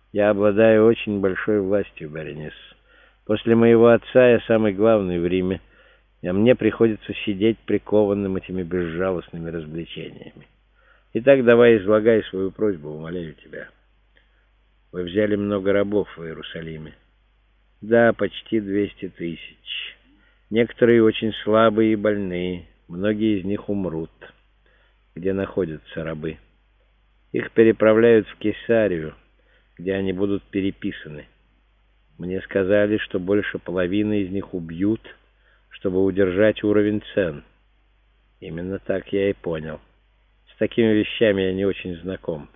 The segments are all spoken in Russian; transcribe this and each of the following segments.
Я обладаю очень большой властью, Беренис. После моего отца я самый главный в Риме, а мне приходится сидеть прикованным этими безжалостными развлечениями. Итак, давай излагай свою просьбу, умоляю тебя. Вы взяли много рабов в Иерусалиме. Да, почти 200 тысяч. Некоторые очень слабые и больные. Многие из них умрут. Где находятся рабы? Их переправляют в Кесарию, где они будут переписаны. Мне сказали, что больше половины из них убьют, чтобы удержать уровень цен. Именно так я и понял. С такими вещами я не очень знаком.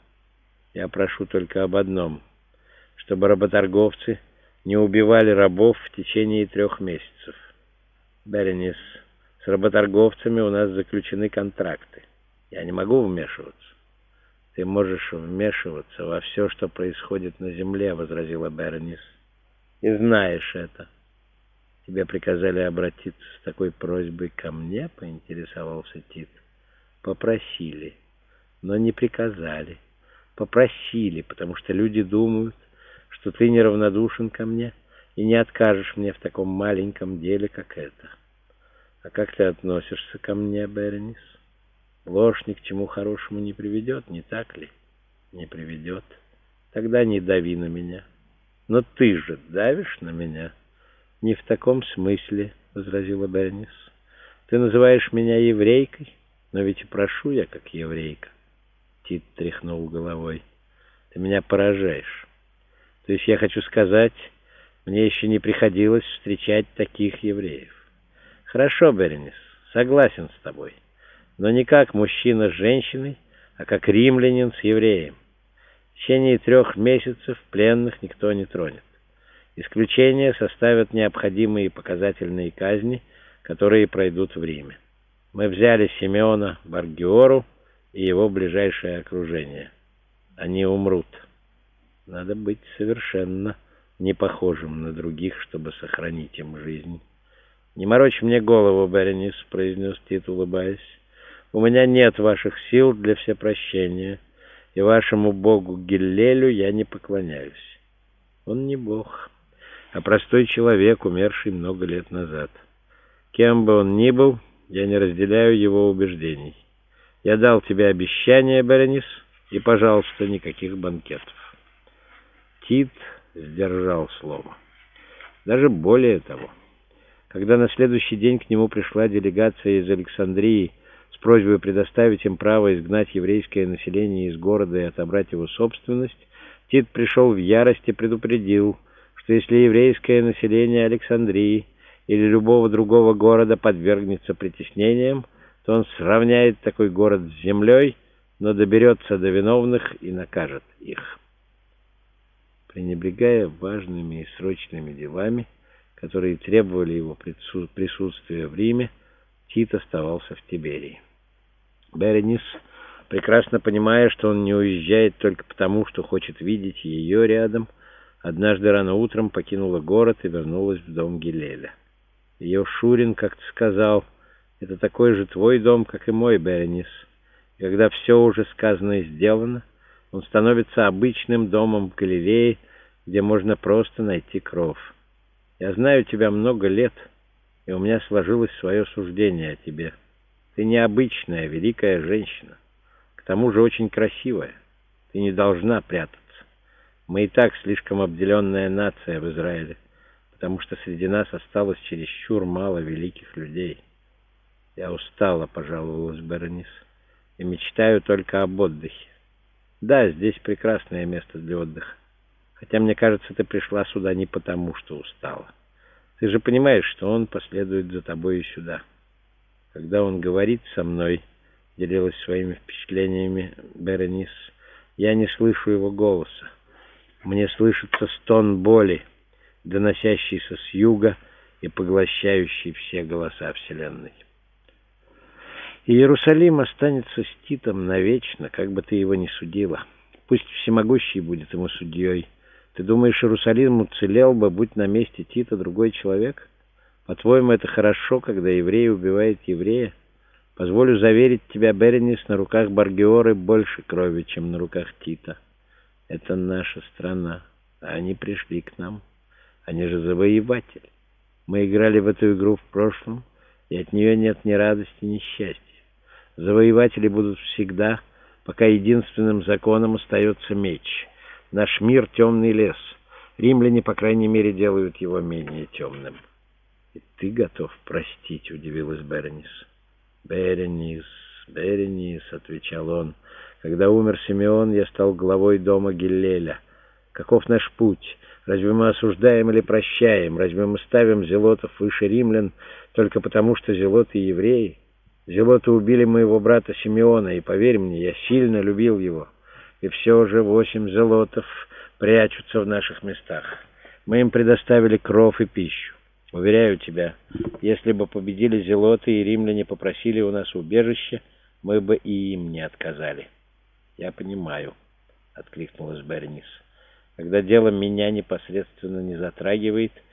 Я прошу только об одном, чтобы работорговцы не убивали рабов в течение 3 месяцев. Беренис, с работорговцами у нас заключены контракты. Я не могу вмешиваться. Ты можешь вмешиваться во все, что происходит на земле, — возразила Беренис. И знаешь это. Тебе приказали обратиться с такой просьбой ко мне, — поинтересовался Тит. Попросили, но не приказали. Попросили, потому что люди думают, что ты неравнодушен ко мне и не откажешь мне в таком маленьком деле, как это. А как ты относишься ко мне, Беренис? Ложь ни к чему хорошему не приведет, не так ли? Не приведет. Тогда не дави на меня. Но ты же давишь на меня. Не в таком смысле, — возразила Беренис. Ты называешь меня еврейкой, но ведь и прошу я как еврейка. Тит тряхнул головой. Ты меня поражаешь. То есть я хочу сказать, мне еще не приходилось встречать таких евреев. Хорошо, Беренис, согласен с тобой. Но не как мужчина с женщиной, а как римлянин с евреем. В течение 3 месяцев пленных никто не тронет. Исключение составят необходимые показательные казни, которые пройдут в Риме. Мы взяли Симеона Бар-Гиору и его ближайшее окружение. Они умрут. Надо быть совершенно не похожим на других, чтобы сохранить им жизнь. «Не морочь мне голову, Беренис», — произнес Тит, улыбаясь. «У меня нет ваших сил для всепрощения, и вашему богу Гиллелю я не поклоняюсь. Он не бог, а простой человек, умерший много лет назад. Кем бы он ни был, я не разделяю его убеждений. Я дал тебе обещание, Беренис, и, пожалуйста, никаких банкетов». Тит сдержал слово. Даже более того, когда на следующий день к нему пришла делегация из Александрии с просьбой предоставить им право изгнать еврейское население из города и отобрать его собственность, Тит пришел в ярость и предупредил, что если еврейское население Александрии или любого другого города подвергнется притеснениям, то он сравняет такой город с землей, но доберется до виновных и накажет их. Пренебрегая важными и срочными делами, которые требовали его присутствия в Риме, Тит оставался в Тиберии. Беренис, прекрасно понимая, что он не уезжает только потому, что хочет видеть ее рядом, однажды рано утром покинула город и вернулась в дом Гиллеля. Ее Шурин как-то сказал: «Это такой же твой дом, как и мой, Беренис. И когда все уже сказано и сделано, он становится обычным домом в Галилее, где можно просто найти кров. Я знаю тебя много лет, и у меня сложилось свое суждение о тебе. Ты необычная, великая женщина. К тому же очень красивая. Ты не должна прятаться. Мы и так слишком обделенная нация в Израиле, потому что среди нас осталось чересчур мало великих людей». «Я устала», — пожаловалась Беренис, — «и мечтаю только об отдыхе. Да, здесь прекрасное место для отдыха. Хотя, мне кажется, ты пришла сюда не потому, что устала. Ты же понимаешь, что он последует за тобой и сюда. Когда он говорит со мной, — делилась своими впечатлениями Беренис, — я не слышу его голоса. Мне слышится стон боли, доносящийся с юга и поглощающий все голоса Вселенной. И Иерусалим останется с Титом навечно, как бы ты его ни судила. Пусть Всемогущий будет ему судьей. Ты думаешь, Иерусалим уцелел бы, будь на месте Тита другой человек? По-твоему, это хорошо, когда еврей убивает еврея? Позволю заверить тебя, Беренис, на руках Бар-Гиоры больше крови, чем на руках Тита. Это наша страна, а они пришли к нам. Они же завоеватели. Мы играли в эту игру в прошлом, и от нее нет ни радости, ни счастья. Завоеватели будут всегда, пока единственным законом остается меч. Наш мир — темный лес. Римляне, по крайней мере, делают его менее темным. — И ты готов простить? — удивилась Беренис. — Беренис, Беренис, — отвечал он. — Когда умер Симеон, я стал главой дома Гиллеля. Каков наш путь? Разве мы осуждаем или прощаем? Разве мы ставим зелотов выше римлян только потому, что зелоты евреи? Зелоты убили моего брата Симеона, и, поверь мне, я сильно любил его. И все же 8 зелотов прячутся в наших местах. Мы им предоставили кров и пищу. Уверяю тебя, если бы победили зелоты и римляне попросили у нас убежище, мы бы и им не отказали. — Я понимаю, — откликнулась Беренис. — Когда дело меня непосредственно не затрагивает,